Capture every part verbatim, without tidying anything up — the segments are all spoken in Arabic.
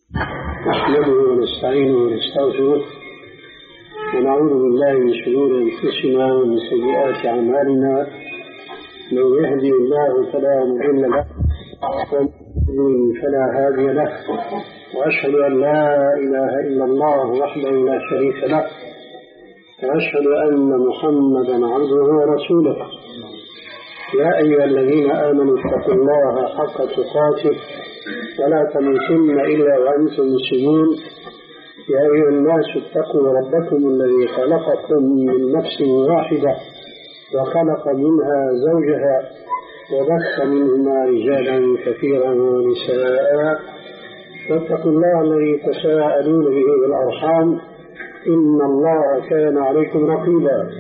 نحمده ونستعينه ونستغفره ونعوذ بالله من شرور أنفسنا ومن سيئات أعمالنا. من يهدي الله فلا مضل له ومن يضلل فلا هادي له، وأشهد أن لا إله إلا الله وحده لا شريك له، وأشهد أن محمدا عبده ورسوله. يا أيها الذين آمنوا اتقوا الله حق تقاته ولا تموتن إلا وأنتم مسلمون. يا أيها الناس اتقوا ربكم الذي خلقكم من نفس واحدة وخلق منها زوجها وبث منهما رجالا كثيرا ونساء، واتقوا الله الذي تساءلون به بالأرحام إن الله كان عليكم رقيبا.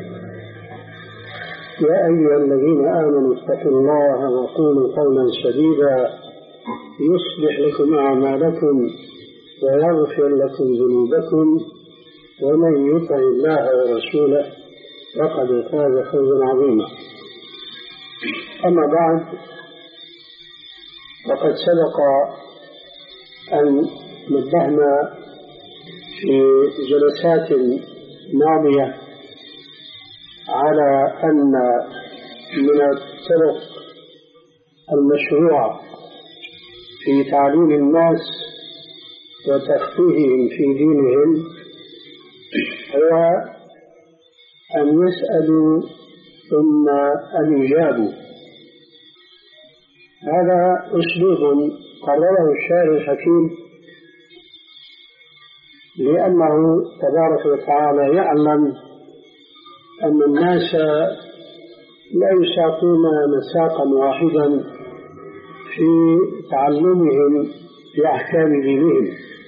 يا أيها الذين آمنوا اتقوا الله وقولوا قولا سديدا يصلح لكم أعمالكم ويغفر لكم ذنوبكم، ومن يطع الله ورسوله فقد فاز فوزا عظيما. أما بعد، فقد سبق أن نبهنا في جلسات ماضية على أن من الطرق المشروعة في تعليم الناس وتفقيههم في دينهم هو أن يسألوا ثم أن يجابوا. هذا أسلوب قرره الشاعر الحكيم، لأنه تبارك وتعالى يعلم أن الناس لا يساقون مساقا واحدا في تعلمهم بأحكام دينهم.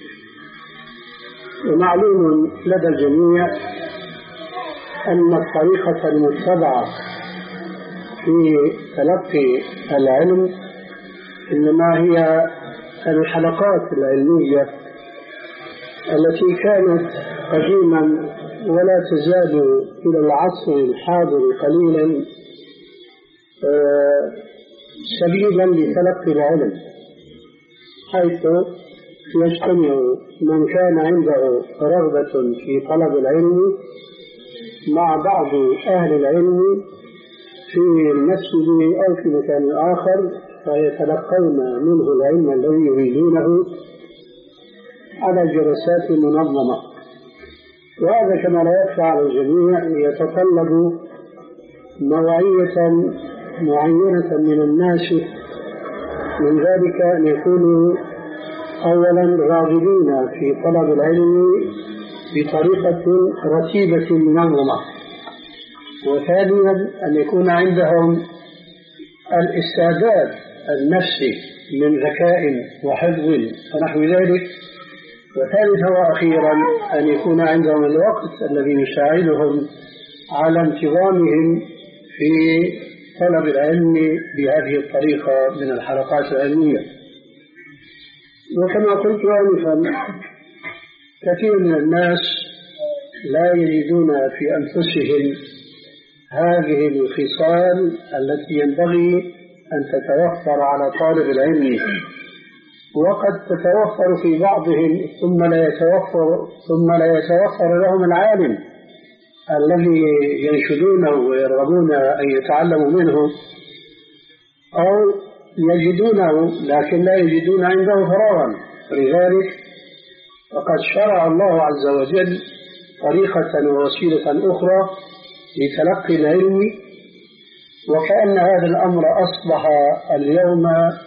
ومعلوم لدى الجميع أن الطريقة المتبعة في تلقي العلم إنما هي الحلقات العلمية التي كانت قديما ولا تزال إلى العصر الحاضر قليلا سبيلا لتلقي العلم، حيث يجتمع من كان عنده رغبة في طلب العلم مع بعض أهل العلم في المسجد أو في مكان آخر، فيتلقون منه العلم الذي يريدونه على جلسات منظمة. وهذا كما لا يخفى على الجميع يتطلب نوعية معينة من الناس، من ذلك أن يكونوا أولا راغبين في طلب العلم بطريقة رتيبة منظمة، وثانيا أن يكون عندهم الاستعداد النفسي من ذكاء وحفظ ونحو ذلك، وثالثا وأخيرا أن يكون عندهم الوقت الذي يساعدهم على انتظامهم في طلب العلم بهذه الطريقة من الحلقات العلمية. وكما قلت آنفا، كثير من الناس لا يجدون في أنفسهم هذه الخصال التي ينبغي أن تتوفر على طالب العلم، وقد تتوفر في بعضهم ثم لا يتوفر ثم لا يتوفر لهم العالم الذي ينشدونه ويرغبون أن يتعلموا منه، أو يجدونه لكن لا يجدون عنده فراغا. لذلك فقد شرع الله عز وجل طريقة ووسيلة أخرى لتلقي العلم، وكأن هذا الأمر أصبح اليوم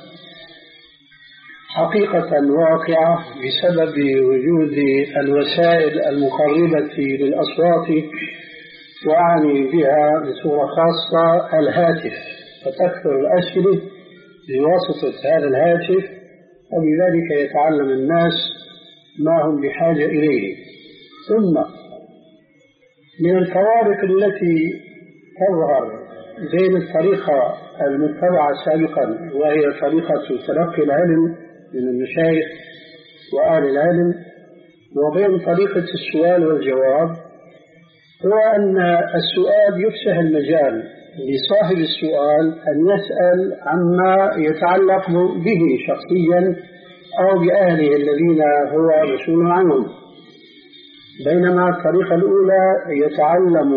حقيقة واقعة بسبب وجود الوسائل المقربة للأصوات، وأعني بها بصورة خاصة الهاتف، فتكثر الأسئلة بواسطة هذا الهاتف، وبذلك يتعلم الناس ما هم بحاجة إليه. ثم من الفوارق التي تظهر بين الطريقة المتبعة سابقا وهي طريقة تلقي العلم من المشايخ وآل العلم، وبين طريقة السؤال والجواب، هو أن السؤال يفسح المجال لصاحب السؤال أن يسأل عما يتعلق به شخصيا أو بأهله الذين هو مسؤول عنهم، بينما الطريقة الأولى يتعلم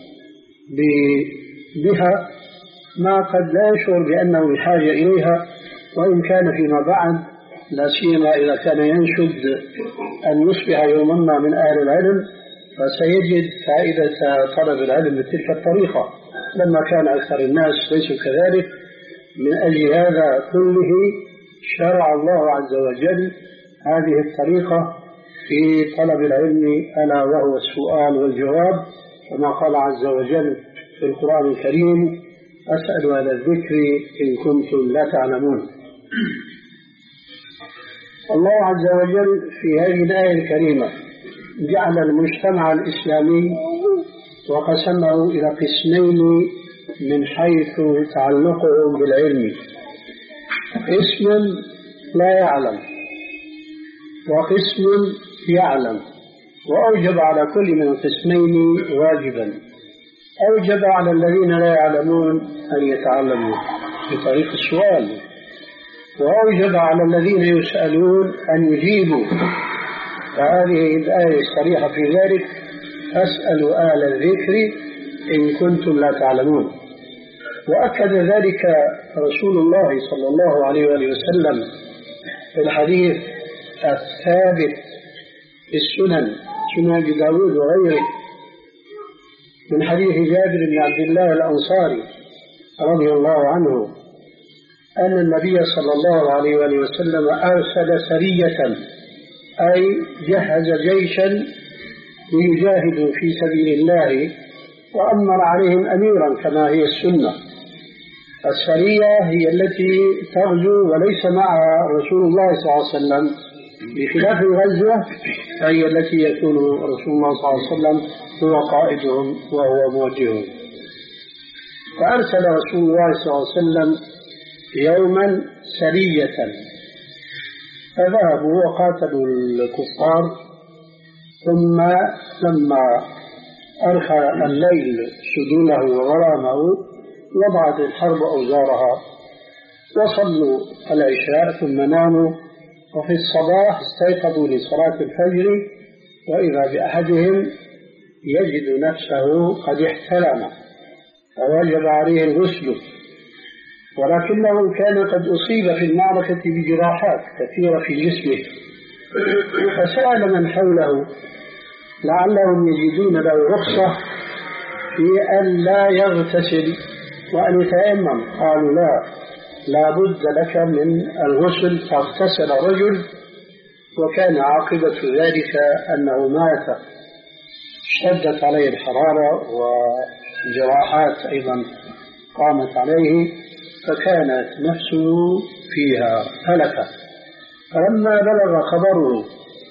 بها ما قد لا يشعر بأنه بحاجة إليها، وإن كان فيما بعد لا سيما إذا كان ينشد أن يصبح يوما ما من أهل العلم فسيجد فائدة طلب العلم بتلك الطريقة، لما كان أكثر الناس ليسوا كذلك. من أجل هذا كله شرع الله عز وجل هذه الطريقة في طلب العلم، ألا وهو السؤال والجواب، كما قال عز وجل في القرآن الكريم: أسأل أهل الذكر إن كنتم لا تعلمون. الله عز وجل في هذه الآية الكريمة جعل المجتمع الإسلامي وقسمه إلى قسمين من حيث تعلقه بالعلم: قسم لا يعلم وقسم يعلم، وأوجب على كل من القسمين واجبا. أوجب على الذين لا يعلمون أن يتعلموا بطريق السؤال، وأوجب على الذين يسألون أن يجيبوا، فهذه الآية الصريحة في ذلك: أسأل أهل الذكر إن كنتم لا تعلمون. وأكد ذلك رسول الله صلى الله عليه وآله وسلم في الحديث الثابت في السنن، سنن أبي داود وغيره، من حديث جابر بن عبد الله الأنصاري رضي الله عنه أن النبي صلى الله عليه وآله وسلم أرسل سرية، أي جهز جيشا ليجاهدوا في سبيل الله، وأمر عليهم أميرا كما هي السنة. السرية هي التي تغزو وليس معها رسول الله صلى الله عليه وسلم، بخلاف الغزوة فهي التي يكون رسول الله صلى الله عليه وسلم هو قائدهم وهو موجههم. فأرسل رسول الله صلى الله عليه وسلم يوما سرية، فذهبوا وقاتلوا الكفار، ثم لما أرخى الليل سدوله وغرامه وضعت الحرب أوزارها، وصلوا العشاء ثم ناموا، وفي الصباح استيقظوا لصلاة الفجر، وإذا بأحدهم يجد نفسه قد احتلم فوجب عليه الغسل، ولكنه كان قد أصيب في المعركة بجراحات كثيرة في جسمه، فسأل من حوله لعلهم يجدون له رخصة في أن لا يغتسل وأن يتيمم. قالوا: لا لا بد لك من الغسل. فاغتسل الرجل، وكان عاقبة ذلك أنه مات، اشتدت عليه الحرارة وجراحات أيضا قامت عليه، فكانت نفسه فيها هلكة. فلما بلغ خبره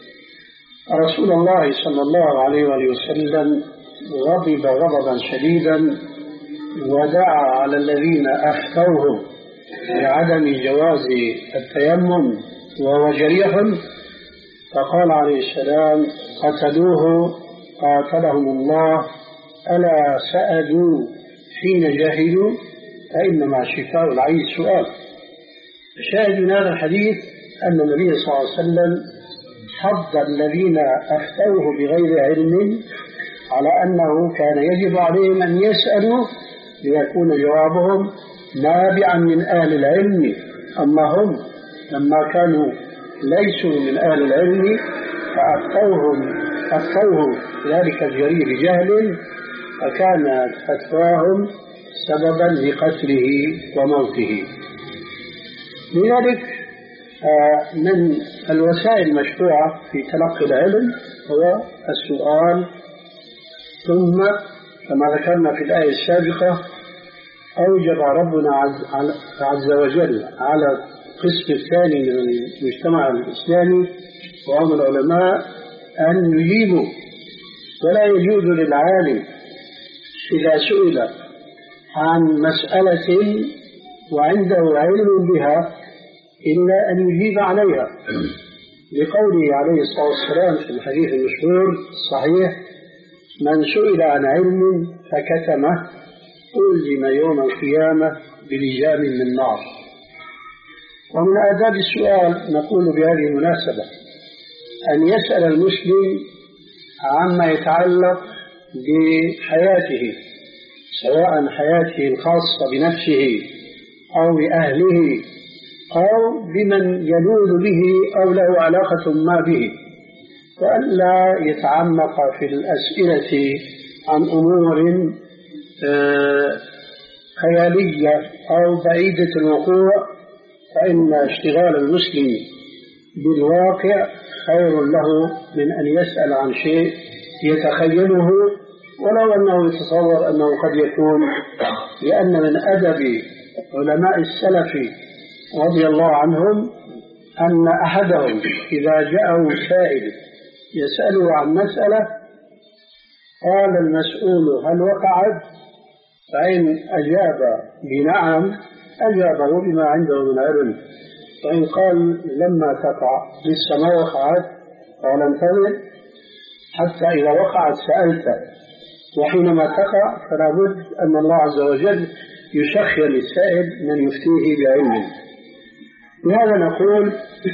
رسول الله صلى الله عليه وآله وسلم غضب غضبا شديدا، ودعا على الذين أفتوهم بعدم جواز التيمم وهو جريح، فقال عليه السلام: قتلوه قاتلهم الله، ألا سألوا حين جاهدوا، فإنما شفاء العي السؤال. شاهد من هذا الحديث أن النبي صلى الله عليه وسلم حض الذين أفتوه بغير علم على أنه كان يجب عليهم أن يسألوا ليكون جوابهم نابعا من أهل العلم. أما هم لما كانوا ليسوا من أهل العلم فأفتوهم أفتوه ذلك الجريء بجهل، فكانت فتواهم سببا لقتله وموته. لذلك من الوسائل المشروعة في تلقي العلم هو السؤال، ثم كما ذكرنا في الآية السابقة أوجب ربنا عز وجل على القسم الثاني من المجتمع الإسلامي وهم العلماء أن يجيبوا، ولا يجوز للعالم إذا سئل عن مسألة وعنده علم بها إلا أن يجيب عليها، لقوله عليه الصلاة والسلام في الحديث المشهور الصحيح: من سئل عن علم فكتمه ألزم يوم القيامة بلجام من نار. ومن آداب السؤال نقول بهذه المناسبة أن يسأل المسلم عما يتعلق بحياته، سواء حياته الخاصة بنفسه أو بأهله أو بمن يلوذ به أو له علاقة ما به، وألا يتعمق في الأسئلة عن أمور خيالية أو بعيدة الوقوع، فإن اشتغال المسلم بالواقع خير له من أن يسأل عن شيء يتخيله ولو أنه يتصور أنه قد يكون. لأن من أدب علماء السلف رضي الله عنهم أن أحدهم إذا جاءه سائل يسأله عن مسألة قال المسؤول هل وقعت؟ فإن أجاب بنعم أجابه بما عنده من علم، وإن قال لما تقع لسه ما وقعت قال انتظر حتى إذا وقعت سألت، وحينما تقع فلا بد أن الله عز وجل يسخر للسائل من يفتيه بعلمه. لهذا نقول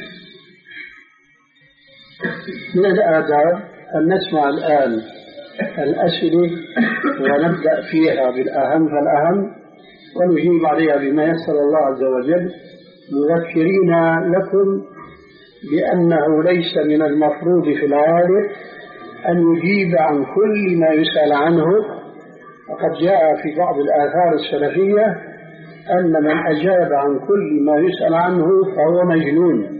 من الآداب أن نسمع الآن الأسئلة ونبدأ فيها بالأهم فالأهم ونجيب عليها بما يسر الله عز وجل، مذكرين لكم بأنه ليس من المفروض في الغالب أن يجيب عن كل ما يسأل عنه. وقد جاء في بعض الآثار السلفية أن من أجاب عن كل ما يسأل عنه فهو مجنون،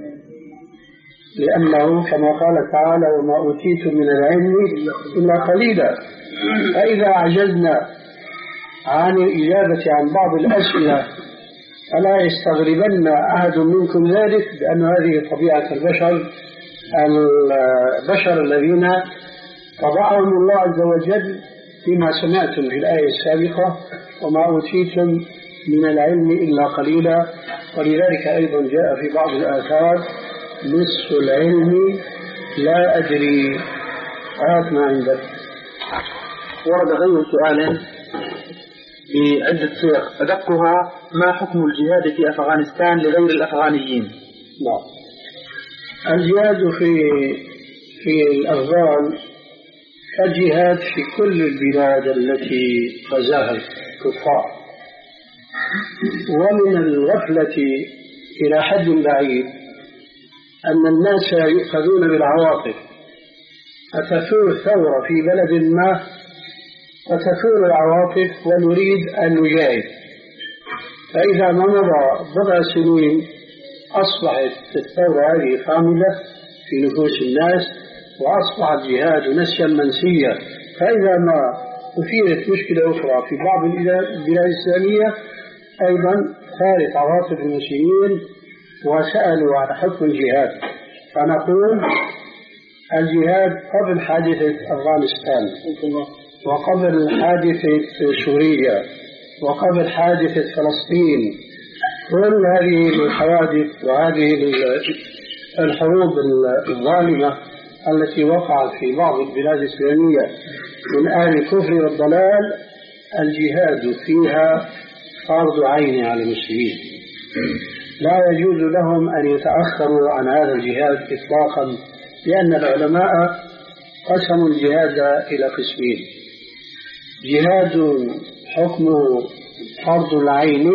لأنه كما قال تعالى وما أوتيتم من العلم إلا قليلا. فإذا عجزنا عن الإجابة عن بعض الأسئلة فلا يستغربن أحد منكم ذلك، لأن هذه طبيعة البشر البشر الذين طبعهم الله عز وجل فيما سمعتم في الآية السابقة وما أوتيتم من العلم إلا قليلا. ولذلك أيضا جاء في بعض الآثار نصف العلم لا أدري. هات ما عندك. ورد غير سؤال بعدة صيغ، أدقها ما حكم الجهاد في أفغانستان لغير الأفغانيين؟ لا، الجهاد في في الأفغان كالجهاد في كل البلاد التي غزاها الكفار. ومن الغفلة إلى حد بعيد أن الناس يؤخذون بالعواطف، فتثور ثورة في بلد ما فتثور العواطف ونريد أن نجاهد، فإذا ما مضى بضع سنين أصبحت الثورة هذه خامدة في نفوس الناس وأصبح الجهاد نسيا منسيا. فإذا ما أثيرت مشكلة أخرى في بعض البلاد الإسلامية أيضا ثارت عواطف المسلمين وسألوا عن حكم الجهاد. فنقول الجهاد قبل حادثة أفغانستان وقبل حادثة سوريا وقبل حادثة فلسطين، كل هذه الحوادث وهذه الحروب الظالمة التي وقعت في بعض البلاد الإسلامية من أهل الكفر والضلال الجهاد فيها فرض عين على المسلمين، لا يجوز لهم أن يتأخروا عن هذا الجهاد إطلاقا، لأن العلماء قسموا الجهاد إلى قسمين: جهاد حكمه فرض العين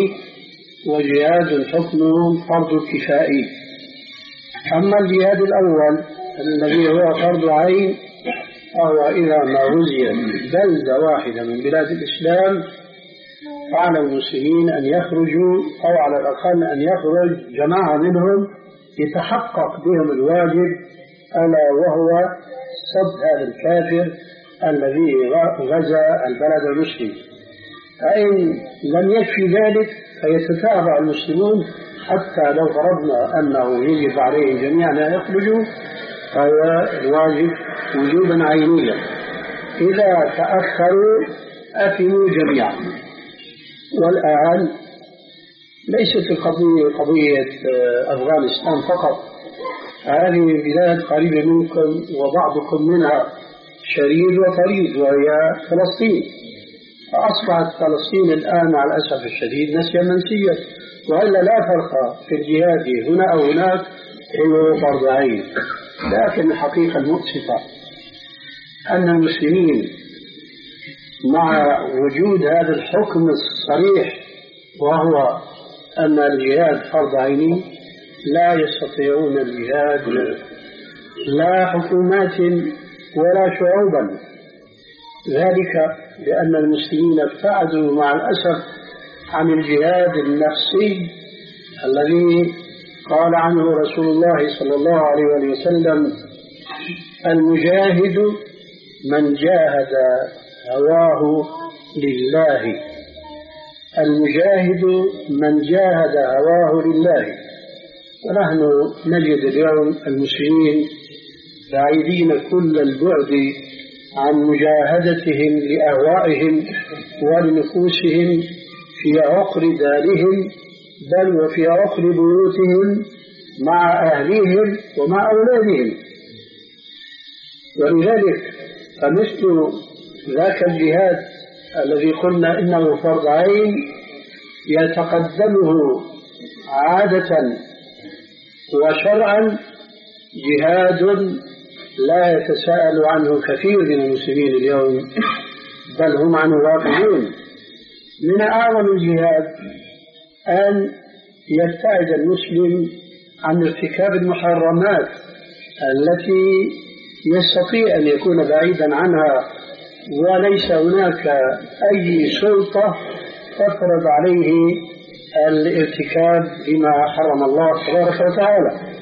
وجهاد حكمه فرض الكفائي. أما الجهاد الأول الذي هو فرض عين فهو إذا ما غزيت بلدة واحدة من بلاد الإسلام فعلى المسلمين أن يخرجوا، أو على الأقل أن يخرج جماعة منهم يتحقق بهم الواجب، ألا وهو صد هذا الكافر الذي غزا البلد المسلم. فإن لم يكفي ذلك فيتتابع المسلمون، حتى لو فرضنا أنه يجب عليهم جميعا أن يخرجوا فهو الواجب وجوبا عينيا. إذا تأخروا أثموا جميعا. والآن ليست القضية قضية أفغانستان فقط، هذه البلاد قريبة منكم وبعضكم منها شريد وطريد وهي فلسطين. فأصبحت فلسطين الآن مع الأسف الشديد نسيا منسيا، وإلا لا فرق في الجهاد هنا أو هناك، إنه فرض عين. لكن الحقيقة المؤسفة أن المسلمين مع وجود هذا الحكم الصريح وهو أن الجهاد فرض عين لا يستطيعون الجهاد، لا حكومات ولا شعوبا. ذلك لأن المسلمين ابتعدوا مع الأسف عن الجهاد النفسي الذي قال عنه رسول الله صلى الله عليه وسلم: المجاهد من جاهد هواه لله. المجاهد من جاهد هواه لله. ونحن نجد اليوم المسلمين بعيدين كل البعد عن مجاهدتهم لأهوائهم ولنفوسهم في عقر دارهم، بل وفي عقر بيوتهم مع أهليهم ومع أولادهم. ولذلك فمثل ذاك الجهاد الذي قلنا إنه فرض عين يتقدمه عادة وشرعا جهاد لا يتساءل عنه كثير من المسلمين اليوم، بل هم عنه غافلون. من أعظم الجهاد أن يبتعد المسلم عن ارتكاب المحرمات التي يستطيع أن يكون بعيدا عنها وليس هناك أي سلطة تفرض عليه الارتكاب لما حرم الله تبارك وتعالى.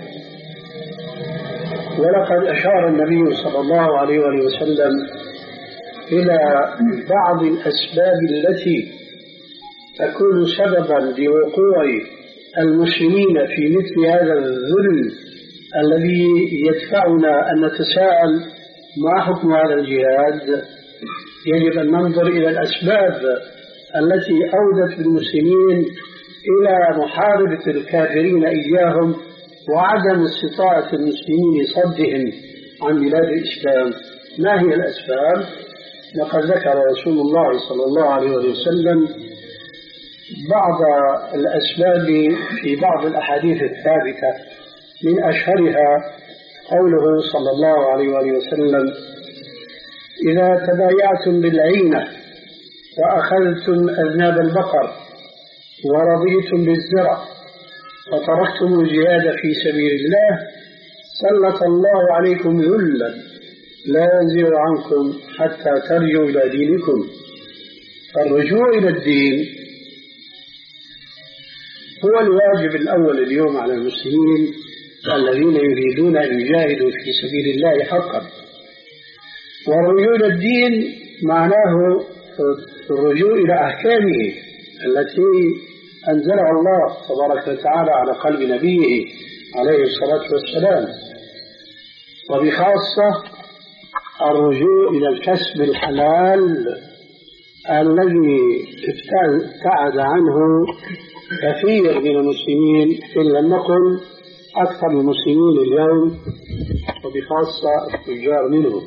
ولقد أشار النبي صلى الله عليه وسلم إلى بعض الأسباب التي تكون سببا لوقوع المسلمين في مثل هذا الذل الذي يدفعنا أن نتساءل ما حكم هذا الجهاد. يجب أن ننظر إلى الأسباب التي أودت بالمسلمين إلى محاربة الكافرين إياهم وعدم استطاعة المسلمين صدهم عن بلاد الإسلام. ما هي الأسباب؟ لقد ذكر رسول الله صلى الله عليه وسلم بعض الأسباب في بعض الأحاديث الثابتة، من أشهرها قوله صلى الله عليه وسلم: إذا تبايعتم بالعينة وأخذتم أذناب البقر ورضيتم بالزرع وتركتم الجهاد في سبيل الله سلط الله عليكم ذلا لا ينزع عنكم حتى ترجعوا إلى دينكم. فالرجوع إلى الدين هو الواجب الأول اليوم على المسلمين الذين يريدون أن يجاهدوا في سبيل الله حقا. والرجوع إلى الدين معناه الرجوع إلى أحكامه التي أنزلها الله تبارك وتعالى على قلب نبيه عليه الصلاة والسلام، وبخاصة الرجوع إلى الكسب الحلال الذي ابتعد عنه كثير من المسلمين، إن لم نقل أكثر المسلمين اليوم، وبخاصة التجار منهم.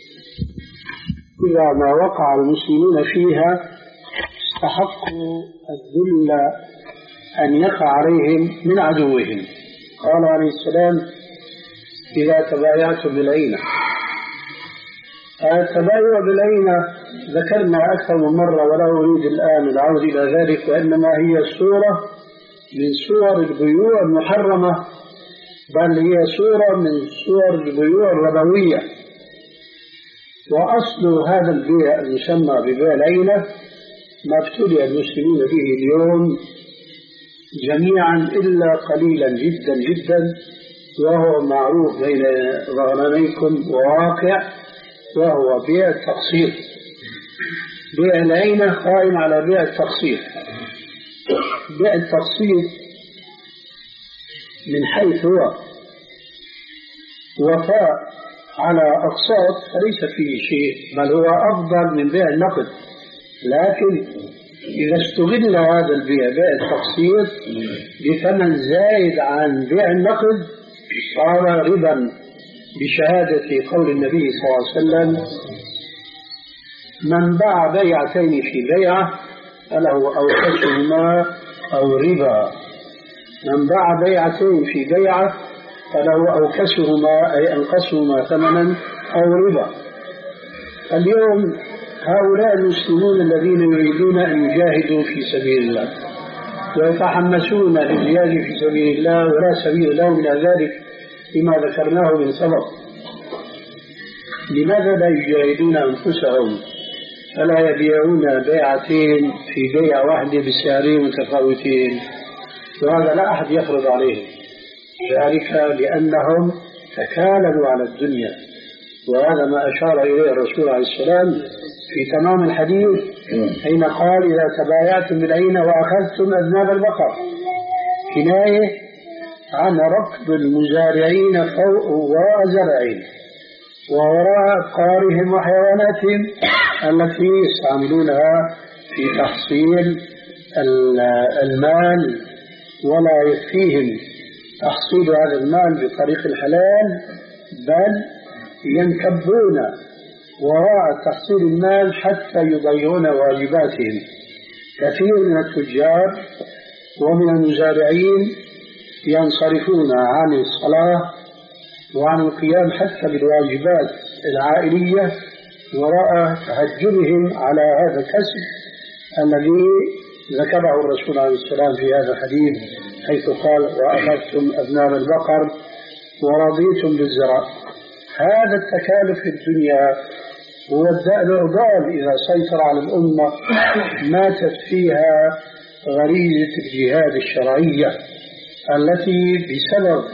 إذا ما وقع المسلمون فيها استحقوا الذل أن يقع عليهم من عدوهم. قال عليه السلام: إذا تبايعتم بالعينة. التبايع بالعينة ذكرنا أكثر من مرة ولا أريد الآن العودة إلى ذلك، وإنما هي صورة من صور البيوع المحرمة، بل هي صورة من صور البيوع الربوية. وأصل هذا البيع المسمى ببيع العينة ما ابتلي المسلمون به اليوم جميعا إلا قليلا جدا جدا، وهو معروف بين ظهرانيكم وواقع، وهو بيع التقسيط. بيع العينة قائم على بيع التقسيط. بيع التقسيط من حيث هو وفاء على أقساط فليس فيه شيء، بل هو أفضل من بيع النقد. لكن إذا استغل هذا البيع بيع التقسيط بثمن زائد عن بيع النقد صار ربا، بشهادة قول النبي صلى الله عليه وسلم: من باع بيعتين في بيعة فله أو كسهما أو ربا. من باع بيعتين في بيعة فله أوكسهما أي أنقصهما ثمنا أو ربا. اليوم هؤلاء المسلمون الذين يريدون أن يجاهدوا في سبيل الله ويتحمسون للجهاد في سبيل الله ولا سبيل لهم إلى ذلك بما ذكرناه من سبق، لماذا لا يجاهدون أنفسهم فلا يبيعون بيعتين في بيع واحدة بسعرين متفاوتين؟ وهذا لا أحد يفرض عليهم ذلك لأنهم تكالبوا على الدنيا، وهذا ما أشار إليه الرسول عليه السلام في تمام الحديث حين قال إذا تبايعتم بالعين وأخذتم أذناب البقر، كناية عن ركض المزارعين فوق وراء زرعين ووراء أفكارهم وحيواناتهم التي يستعملونها في تحصيل المال، ولا يكفيهم تحصيل هذا المال بطريق الحلال بل ينكبون وراء تحصيل المال حتى يضيعون واجباتهم. كثير من التجار ومن المزارعين ينصرفون عن الصلاة وعن القيام حتى بالواجبات العائلية وراء تهجمهم على هذا الكسب الذي ذكره الرسول عليه السلام في هذا الحديث حيث قال وأخذتم أذناب البقر ورضيتم بالزراع. هذا التكالف في الدنيا هو الضال إذا سيطر على الأمة ماتت فيها غريزة الجهاد الشرعية التي بسبب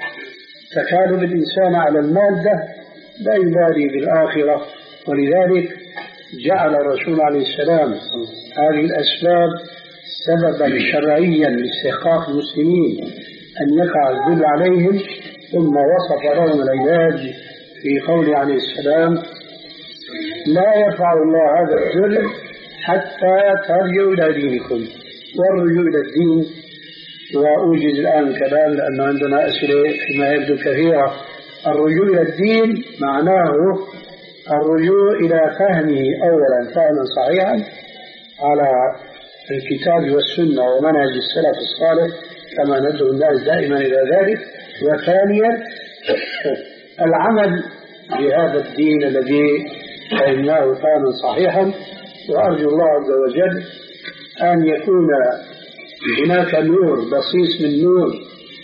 تكالب الإنسان على المادة لا يبالي بالآخرة، ولذلك جعل الرسول عليه السلام هذه الأسباب سببا شرعيا لاستحقاق المسلمين أن يقع الذل عليهم، ثم وصف لهم العلاج في قوله عليه السلام لا يرفع الله هذا الذل حتى ترجعوا إلى دينكم. والرجوع إلى الدين، وأوجد الآن كلام لأن عندنا أسئلة فيما يبدو كثيرة. الرجوع إلى الدين معناه الرجوع إلى فهمه أولا فهما صحيحا على الكتاب والسنة ومنهج السلف الصالح كما ندعو الناس دائما إلى ذلك، وثانيا العمل بهذا الدين الذي فهمناه فهما صحيحا. وأرجو الله عز وجل أن يكون هناك نور بصيص من نور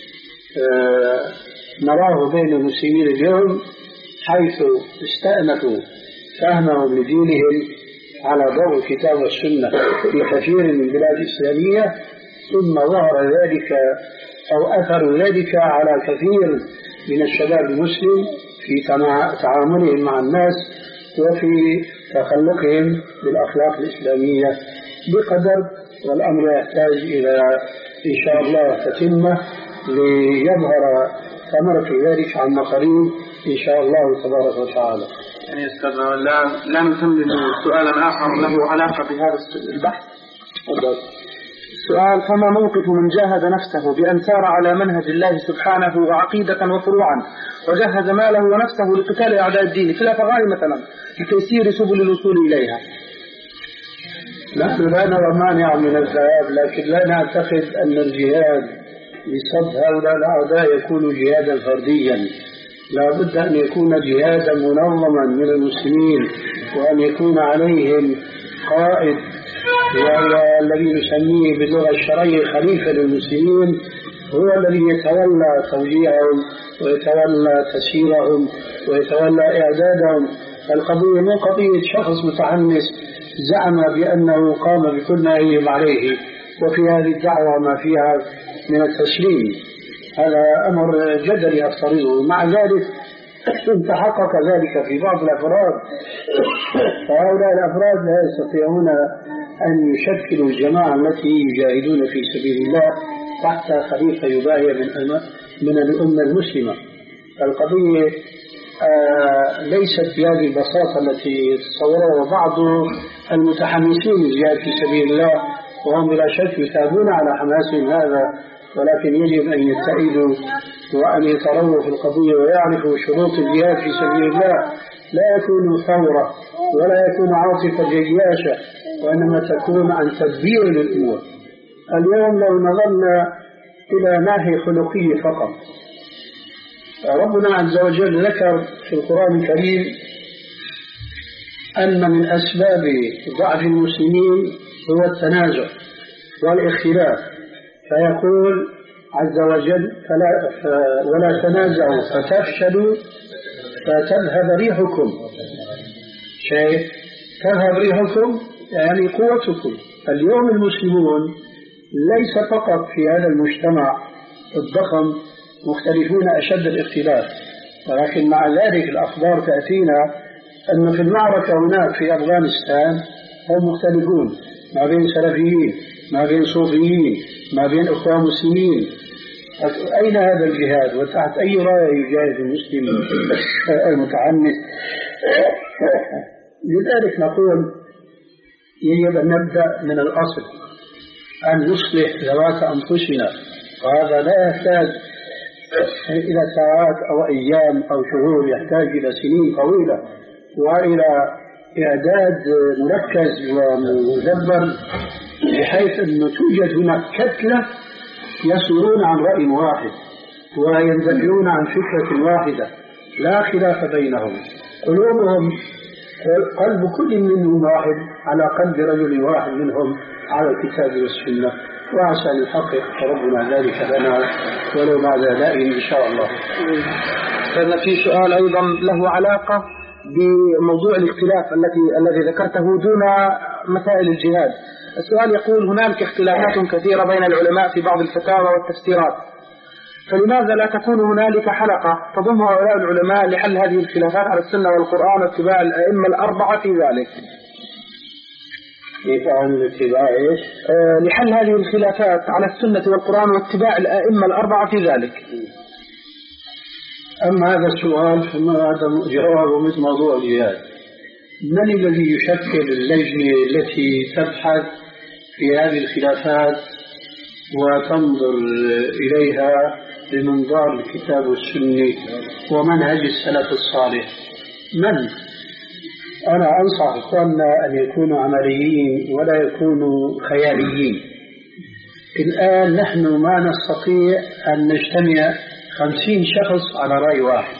آه نراه بين المسلمين اليوم حيث استأنفوا فهمهم لدينهم على ضوء الكتاب والسنة في كثير من البلاد الإسلامية، ثم ظهر ذلك أو أثر ذلك على كثير من الشباب المسلم في تعاملهم مع الناس وفي تخلقهم بالأخلاق الإسلامية بقدر، والأمر يحتاج إلى إن شاء الله تتمة ليظهر ثمرة ذلك عن قريب إن شاء الله تبارك وتعالى. يعني أستاذنا لا, لا نكمل سؤالا آخر له علاقة بهذا البحث. السؤال: فما موقف من جاهد نفسه بأن سار على منهج الله سبحانه وعقيدة وفروعا وجهز ماله ونفسه لقتال أعداء الدين في الأفغان مثلا لتيسير سبل الوصول إليها؟ نحن لا نرى مانع من الذهاب، لكن لا نعتقد أن الجهاد لصد هؤلاء الأعداء يكون جهادا فرديا، لا بد أن يكون جهادا منظما من المسلمين وأن يكون عليهم قائد وهو الذي نسميه باللغة الشرعية خليفة للمسلمين، هو الذي يتولى توجيههم ويتولى تسييرهم ويتولى إعدادهم. القضية مو قضية شخص متحمس زعم بأنه قام بكل ما يجب عليه وفي هذه الدعوة ما فيها من التسليم، هذا أمر جدلي أفترضه. مع ذلك إن تحقق ذلك في بعض الأفراد فهؤلاء الأفراد لا يستطيعون أن يشكلوا الجماعة التي يجاهدون في سبيل الله تحت خليفة يبايع من من الأمة المسلمة. القضية آه ليست بهذه البساطة التي يتصورها بعض المتحمسين للجهاد في سبيل الله، وهم بلا شك يثابون على حماسهم هذا، ولكن يجب أن يتعيدوا وأن يترووا في القضية ويعرفوا شروط الجهاد في سبيل الله. لا يكون ثورة ولا يكون عاصفة جياشة، وإنما تكون عن تدبير للأمور. اليوم لو نظرنا إلى ناحية خلقية فقط. ربنا عز وجل ذكر في القرآن الكريم أن من أسباب ضعف المسلمين هو التنازع والاختلاف، فيقول عز وجل فلا ولا تنازعوا فتفشلوا فتذهب ريحكم. شيء تذهب ريحكم يعني قوتكم. اليوم المسلمون ليس فقط في هذا المجتمع الضخم مختلفون أشد الاختلاف، ولكن مع ذلك الأخبار تأتينا أن في المعركة هناك في أفغانستان هم مختلفون، ما بين سلفيين، ما بين صوفيين، ما بين أخوان مسلمين. أين هذا الجهاد وتحت أي راية يجاهد المسلم المتعنت؟ لذلك نقول يجب أن نبدأ من الأصل، أن نصلح ذوات أنفسنا، وهذا لا يحتاج إلى ساعات أو أيام أو شهور، يحتاج إلى سنين طويلة وإلى إعداد مركز ومدبر بحيث أن توجد هناك كتلة يصدرون عن رأي واحد ويندفعون عن فكرة واحدة لا خلاف بينهم، قلوبهم قلب كل منهم واحد على قلب رجل واحد منهم على الكتاب والسنة، وعسى أن يحقق ربنا ذلك لنا ولو بعد ذلك إن شاء الله. كان في سؤال أيضا له علاقة بموضوع الاختلاف الذي الذي ذكرته دون مسائل الجهاد. السؤال يقول هناك اختلافات كثيرة بين العلماء في بعض الفتاوى والتفسيرات، فلماذا لا تكون هنالك حلقة تضم هؤلاء العلماء لحل هذه الخلافات على السنة والقرآن واتباع الأئمة الأربعة في ذلك؟ كيف عن الاتباع إيش؟ آه لحل هذه الخلافات على السنة والقرآن واتباع الأئمة الأربعة في ذلك. أما هذا السؤال فهذا جوابه مثل موضوع الجهاد. من الذي يشكل اللجنة التي تبحث في هذه الخلافات وتنظر إليها بمنظار الكتاب والسنة ومنهج السلف الصالح؟ من؟ أنا أنصح إخواننا أن يكونوا عمليين ولا يكونوا خياليين. الآن نحن ما نستطيع أن نجتمع خمسين شخص على رأي واحد،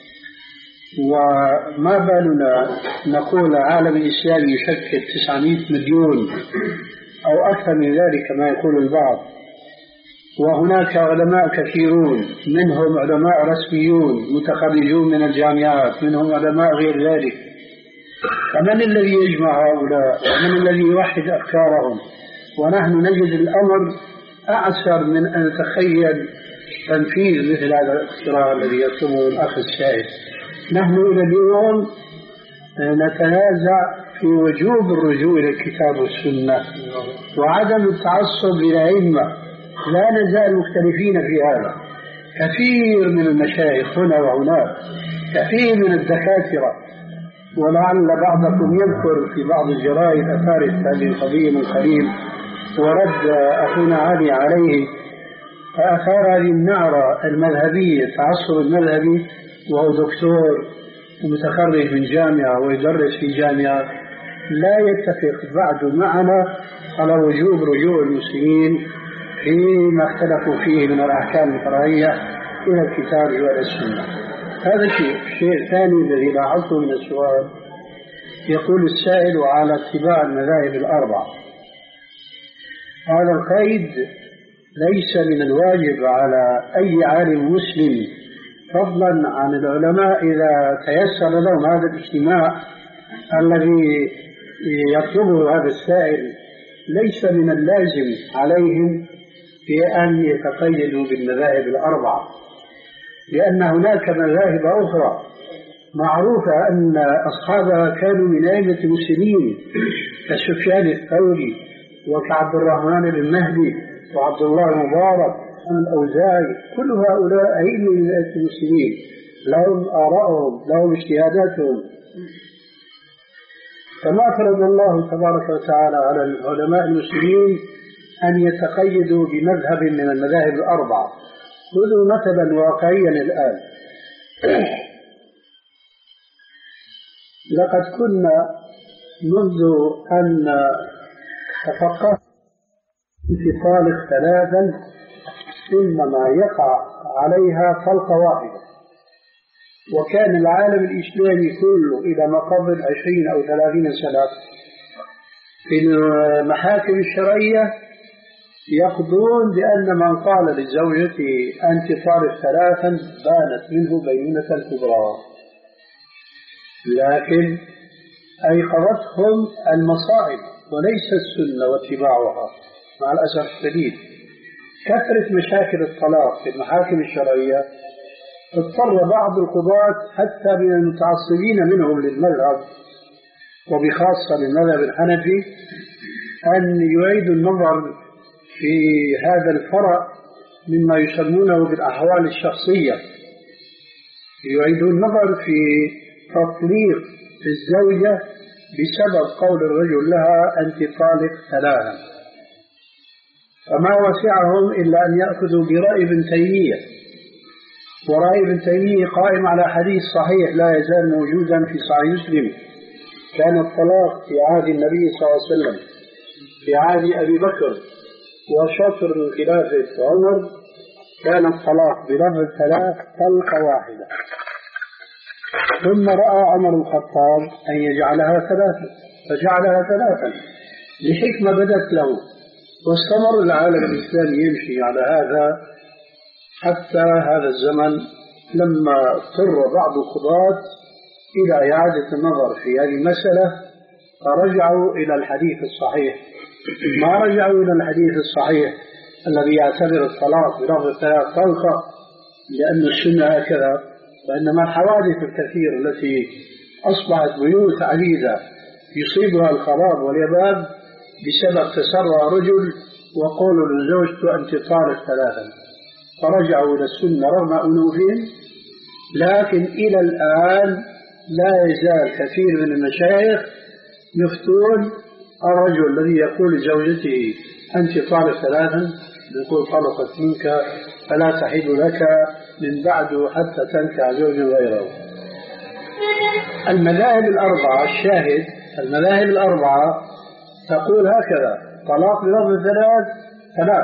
وما بالنا نقول العالم الإسلامي يشكل تسعمائة مليون أو أكثر من ذلك كما يقول البعض، وهناك علماء كثيرون، منهم علماء رسميون متخرجون من الجامعات، منهم علماء غير ذلك. فمن الذي يجمع هؤلاء ومن الذي يوحد أفكارهم؟ ونحن نجد الأمر أعسر من أن نتخيل تنفيذ مثل هذا الاختراع الذي يطلبه الأخ السائل. نحن إلى اليوم نتنازع في وجوب الرجوع إلى الكتاب والسنة وعدم التعصب للأئمة، لا نزال مختلفين في هذا. كثير من المشايخ هنا وهناك، كثير من الدكاترة، ولعل بعضكم يذكر في بعض الجرائد أثارت هذه القضية من قريب ورد أخونا علي عليه، فأثار هذه النعرة المذهبية، التعصب المذهبي، وهو دكتور ومتخرج من جامعة ويدرس في جامعة، لا يتفق بعد معنا على وجوب رجوع المسلمين فيما اختلفوا فيه من الأحكام الفرعية إلى الكتاب والسنة. هذا شيء. الشيء الثاني الذي لاحظته من السؤال، يقول السائل على اتباع المذاهب الأربعة. هذا القيد ليس من الواجب على أي عالم مسلم، فضلا عن العلماء إذا تيسر لهم هذا الاجتماع الذي يطلبه هذا السائل، ليس من اللازم عليهم في أن يتقيدوا بالمذاهب الأربعة، لأن هناك مذاهب أخرى معروفة أن أصحابها كانوا من أئمة المسلمين كسفيان الثوري وكعبد الرحمن بن مهدي وعبد الله المبارك والأوزاعي، كل هؤلاء أئمة من أئمة المسلمين، لهم آراءهم، لهم اجتهاداتهم. فما فرض الله تبارك وتعالى على العلماء المسلمين أن يتقيدوا بمذهب من المذاهب الأربعة. خذوا مثلا واقعيا الآن، لقد كنا منذ أن تفقهنا في طالب ثلاثا إنما يقع عليها طلقة واحدة. وكان العالم الإسلامي كله إلى ما قبل عشرين أو ثلاثين سنة في المحاكم الشرعية يقضون بأن من قال لزوجته أنت طالق ثلاثا بانت منه بينة كبرى، لكن أيقظتهم المصائب وليس السنة واتباعها. مع الأسف الشديد كثرة مشاكل الطلاق في المحاكم الشرعية اضطر بعض القضاة حتى من المتعصبين منهم للمذهب وبخاصة للمذهب الحنفي أن يعيدوا النظر في هذا الفرع مما يسمونه بالأحوال الشخصية، يعيدوا النظر في تطليق الزوجة بسبب قول الرجل لها أنت طالق ثلاثا. فما وسعهم إلا أن يأخذوا برأي ابن تيمية، ورأي ابن تيمية قائم على حديث صحيح لا يزال موجودا في صحيح مسلم: كان الطلاق في عهد النبي صلى الله عليه وسلم في عهد أبي بكر وشطر من خلافة عمر، كان الطلاق بلفظ ثلاث طلقة واحدة. ثم رأى عمر الخطاب أن يجعلها ثلاثة فجعلها ثلاثا لحكمة بدت له، واستمر العالم الإسلامي يمشي على هذا حتى هذا الزمن، لما اضطر بعض القضاة إلى إعادة النظر في هذه المسألة فرجعوا إلى الحديث الصحيح. ما رجعوا إلى الحديث الصحيح الذي يعتبر الطلاق بلفظ ثلاث طلقة لأن السنة هكذا، وإنما الحوادث الكثيرة التي أصبحت بيوت عديدة يصيبها الخراب واليباب بسبب تسرع رجل وقولوا لزوجته أنت طالق ثلاثا، فرجعوا إلى السنة رغم أنوفهم. لكن إلى الآن لا يزال كثير من المشايخ يفتون الرجل الذي يقول لزوجته أنت طالق ثلاثا يقول طلقت منك فلا تحل لك من بعد حتى تنكح زوجا غيره. المذاهب الأربعة الشاهد المذاهب الأربعة تقول هكذا: طلاق بلفظ ثلاث ثلاث.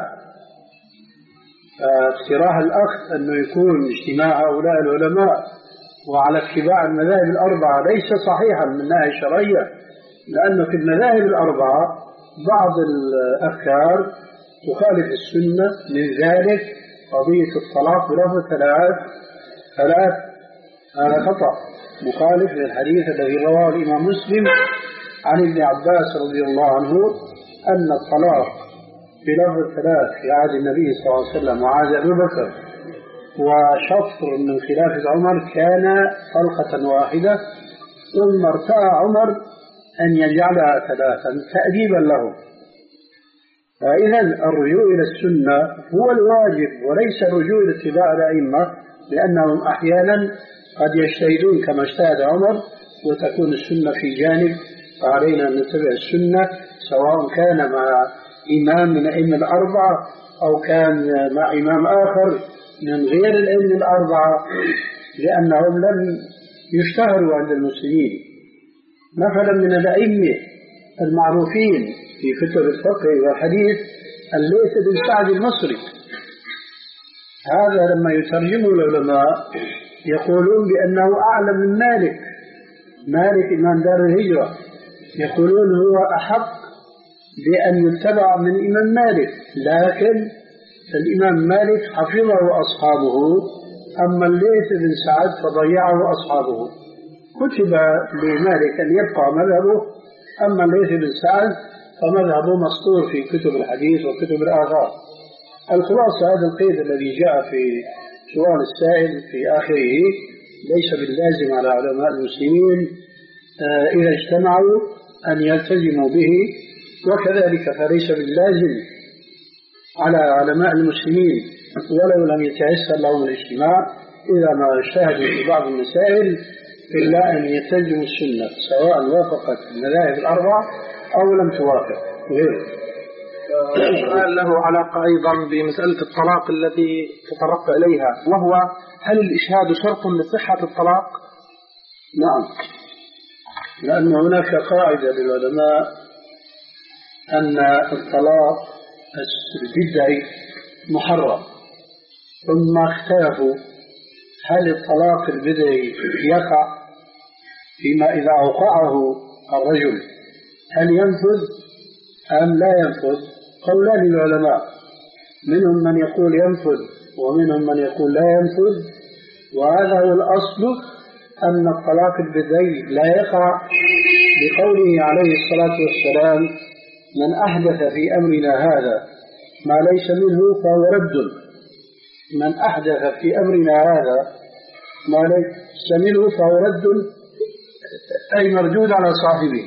اقتراح الأخ أنه يكون اجتماع هؤلاء العلماء وعلى اتباع المذاهب الأربعة ليس صحيحا من الناحية الشرعية، لأنه في المذاهب الأربعة بعض الأفكار تخالف السنة، من ذلك قضية الطلاق بلفظ ثلاث ثلاث هذا خطأ مخالف للحديث الذي رواه الإمام مسلم عن ابن عباس رضي الله عنه أن الطلاق بلفظ ثلاث في عهد النبي صلى الله عليه وسلم وعهد أبي بكر وشطر من خلافة عمر كان طلقة واحدة، ثم ارتأى عمر أن يجعلها ثلاثا تأديبا له. فإذا الرجوع إلى السنة هو الواجب وليس الرجوع إلى اتباع الأئمة، لأنهم أحيانا قد يجتهدون كما اجتهد عمر وتكون السنة في جانب، فعلينا أن نتبع السنة سواء كان مع إمام من الأئمة الأربعة أو كان مع إمام آخر من غير الأئمة الأربعة، لأنهم لم يشتهروا عند المسلمين. مثلا من الأئمة المعروفين في كتب الفقه والحديث الليث بن سعد المصري، هذا لما يترجمه العلماء يقولون بأنه أعلم من مالك مالك إمام دار الهجرة، يقولون هو أحق بأن يتبع من إمام مالك، لكن الإمام مالك حفظه أصحابه، أما الليث بن سعد فضيعه أصحابه. كتب لمالك أن يبقى مذهبه، أما الليث بن سعد فمذهبه مسطور في كتب الحديث وكتب الآثار. الخلاصة هذا القيد الذي جاء في سؤال السائل في آخره ليس باللازم على علماء المسلمين إذا اجتمعوا أن يلتزموا به، وكذلك فليس باللازم على علماء المسلمين ولو لم يتيسر لهم الاجتماع إذا ما اجتهدوا في بعض المسائل إلا أن يلتزموا السنة سواء وافقت المذاهب الأربعة أو لم توافق غيره. سؤال له علاقة أيضا بمسألة الطلاق التي تطرقت إليها، وهو هل الإشهاد شرط لصحة الطلاق؟ نعم، لأن هناك قاعدة للعلماء أن الطلاق البدعي محرم ثم اختلفوا هل الطلاق البدعي يقع فيما إذا أوقعه الرجل هل ينفذ أم لا ينفذ؟ قولان للعلماء، منهم من يقول ينفذ ومنهم من يقول لا ينفذ، وهذا هو الأصل أن الطلاق البدعي لا يقع بقوله عليه الصلاة والسلام: من أحدث في أمرنا هذا ما ليس منه فهو رد. من أحدث في أمرنا هذا ما ليس منه فهو رد، أي مردود على صاحبه.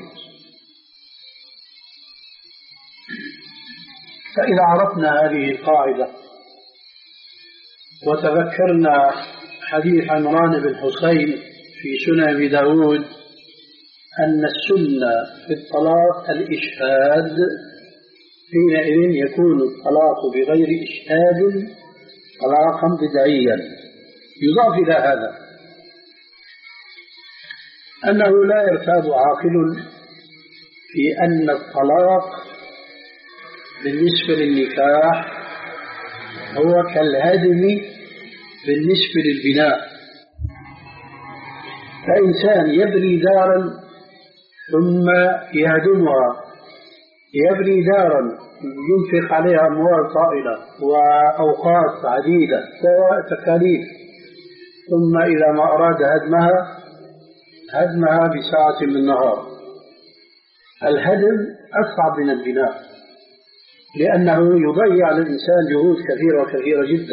فإذا عرفنا هذه القاعدة وتذكرنا حديث عمران بن حسين في سنن أبي داود أن السنة في الطلاق الإشهاد، حينئذ يكون الطلاق بغير إشهاد طلاقا بدعيا. يضاف إلى هذا أنه لا يرتاب عاقل في أن الطلاق بالنسبة للنكاح هو كالهدم بالنسبة للبناء. فإنسان يبني دارا ثم يهدمها، يبني دارا ينفق عليها أموال طائلة وأوقات عديدة وتكاليف، ثم إذا ما أراد هدمها هدمها بساعة من النهار. الهدم أصعب من البناء، لأنه يضيع للإنسان جهود كثيرة وكثيرة جدا.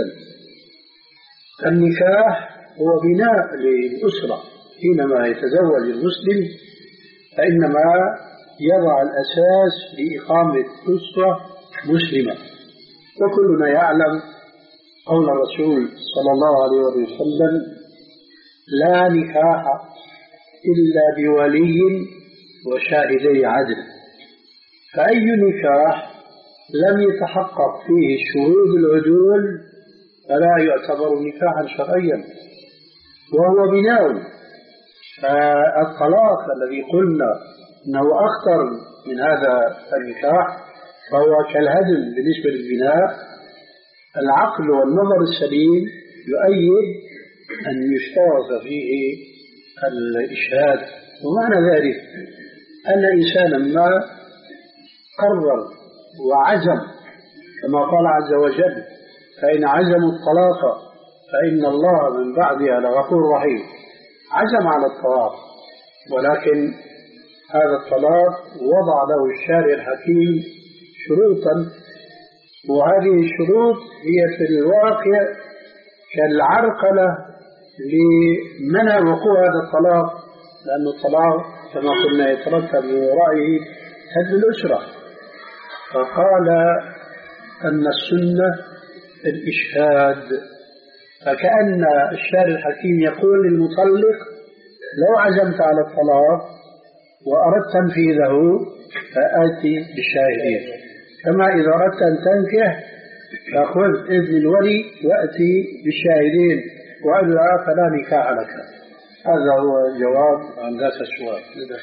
النكاح هو بناء للأسرة، حينما يتزوج المسلم فإنما يضع الأساس لإقامة أسرة مسلمة. وكلنا يعلم قول الرسول صلى الله عليه وسلم: لا نكاح إلا بولي وشاهدي عدل. فأي نكاح لم يتحقق فيه شهود العدول فلا يعتبر نكاحا شرعيا، وهو بناء. فالطلاق الذي قلنا أنه أخطر من هذا النكاح فهو كالهدم بالنسبة للبناء. العقل والنظر السليم يؤيد أن يشترط فيه الإشهاد. ومعنى ذلك أن إنسانا ما قرر وعزم كما قال عز وجل: فإن عزموا الطلاق فإن الله من بعدها لغفور رحيم. عزم على الطلاق، ولكن هذا الطلاق وضع له الشارع الحكيم شروطا، وهذه الشروط هي في الواقع كالعرقلة لمنع وقوع هذا الطلاق، لأن الطلاق كما قلنا يترتب من ورائه هدم الأسرة. فقال أن السنة الإشهاد، فكأن الشارع الحكيم يقول للمطلق: لو عزمت على الطلاق وأردت تنفيذه فآتي بالشاهدين، كما إذا أردت أن تنكح فخذ إذن الولي وأتي بالشاهدين، وإلا فلا نكاح لك. هذا هو الجواب عن ذاك السؤال.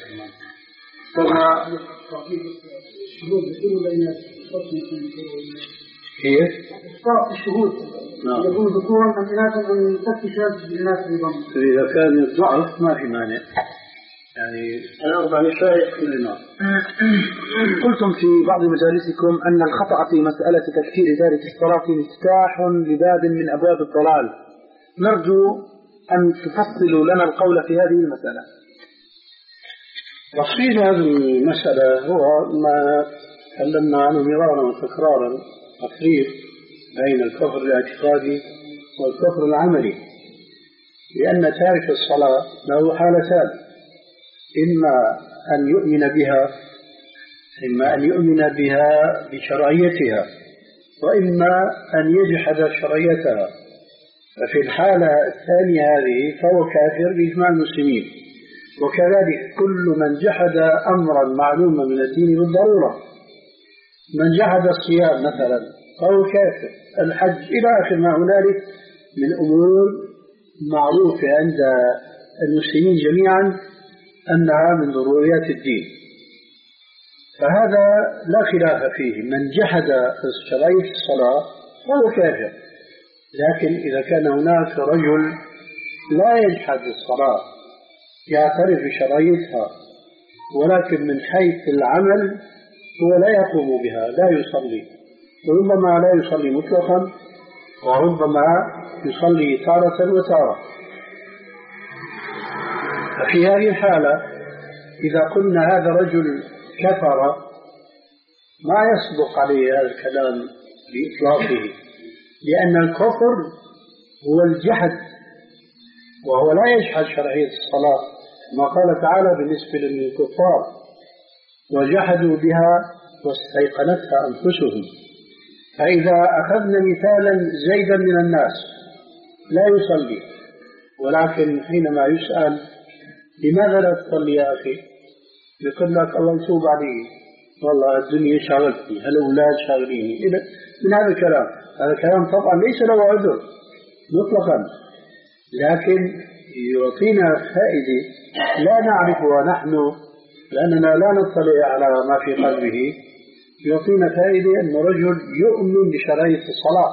كيف؟ إشتراط الشهود يكون ذكورا أم إناثا أم تكتشف بالناس أيضا؟ إذا كان الضعف ما في مانع، يعني الأربع نساء يحملنا. قلتم في بعض مجالسكم أن الخطأ في مسألة تكفير ذلك الصلاة مفتاح لباب من أبواب الضلال. نرجو أن تفصلوا لنا القول في هذه المسألة. تفصيل هذه المسألة هو ما تكلمنا عنه مرارا وتكرارا: تفريق بين الكفر الاعتقادي والكفر العملي. لأن تارك الصلاة له حالتان: إما أن يؤمن بها إما أن يؤمن بها بشرعيتها، وإما أن يجحد شرعيتها. ففي الحالة الثانية هذه فهو كافر بإجماع المسلمين. وكذلك كل من جحد أمرا معلوما من الدين بالضرورة، من جحد الصيام مثلا فهو كافر. الحج إلى آخر ما هنالك من أمور معروفة عند المسلمين جميعا أنها من ضروريات الدين، فهذا لا خلاف فيه. من جحد شرعية الصلاة فهو كافر. لكن إذا كان هناك رجل لا يجحد الصلاة يعترف بشرعيتها ولكن من حيث العمل هو لا يقوم بها لا يصلي، وربما لا يصلي مطلقا وربما يصلي تارة وتارة، ففي هذه الحالة إذا قلنا هذا رجل كفر ما يصدق عليه هذا الكلام بإطلاقه، لأن الكفر هو الجحد وهو لا يجحد شرعية الصلاة، ما قال تعالى بالنسبة للكفار وجحدوا بها واستيقنتها أنفسهم. فإذا أخذنا مثالا زيدا من الناس لا يصلي، ولكن حينما يسأل لماذا لا تصلي يا أخي؟ يقول لك الله يتوب عليه، والله الدنيا شغلتني، هالأولاد شاغليني، من هذا الكلام. هذا الكلام طبعا ليس له عذر مطلقا، لكن يعطينا فائدة لا نعرفها نحن لأننا لا نطلع على ما في قلبه. يعطينا فائدة أن رجل يؤمن بشرعية الصلاة،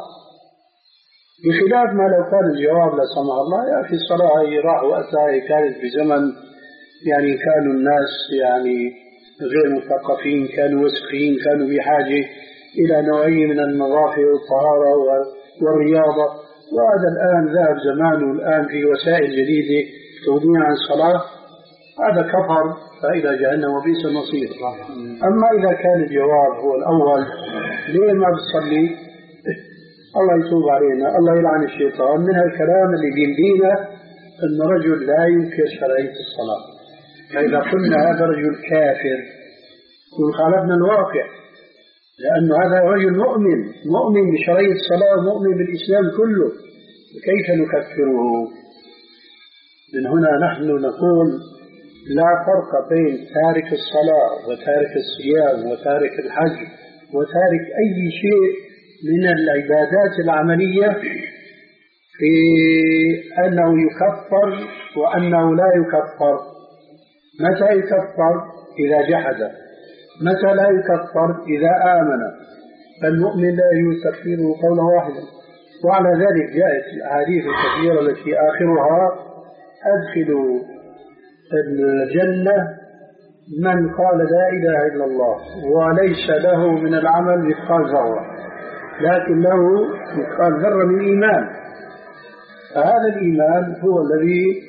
بخلاف ما لو كان الجواب لا سمح الله يا أخي الصلاة هي راح وقتها كانت بزمن يعني كانوا الناس يعني غير مثقفين، كانوا وسخين، كانوا بحاجة إلى نوعية من النظافة والطهارة والرياضة، وهذا الآن ذهب زمانه، الآن في وسائل جديدة تغني عن الصلاة، هذا كفر فإلى جهنم وبئس المصير. أما إذا كان الجواب هو الأول ليه ما بتصلي؟ الله يتوب علينا، الله يلعن الشيطان، من هالكلام اللي بيمدينا أن رجل لا ينكر شرعية الصلاة. فإذا قلنا هذا رجل كافر وخالفنا الواقع، لأن هذا رجل مؤمن مؤمن بشرعية الصلاة ومؤمن بالإسلام كله، كيف نكفره؟ من هنا نحن نقول لا فرق بين تارك الصلاة وتارك الصيام وتارك الحج وتارك أي شيء من العبادات العملية في أنه يكفر وأنه لا يكفر. متى يكفر؟ إذا جحد. متى لا يكفر؟ إذا آمن. فالمؤمن لا يكفره قولا واحدا. وعلى ذلك جاءت الأحاديث الكثيرة التي آخرها أدخلوا الجنة من قال لا إله إلا الله وليس له من العمل مثقال ذرة، لكن له مثقال ذرة من إيمان. فهذا الإيمان هو الذي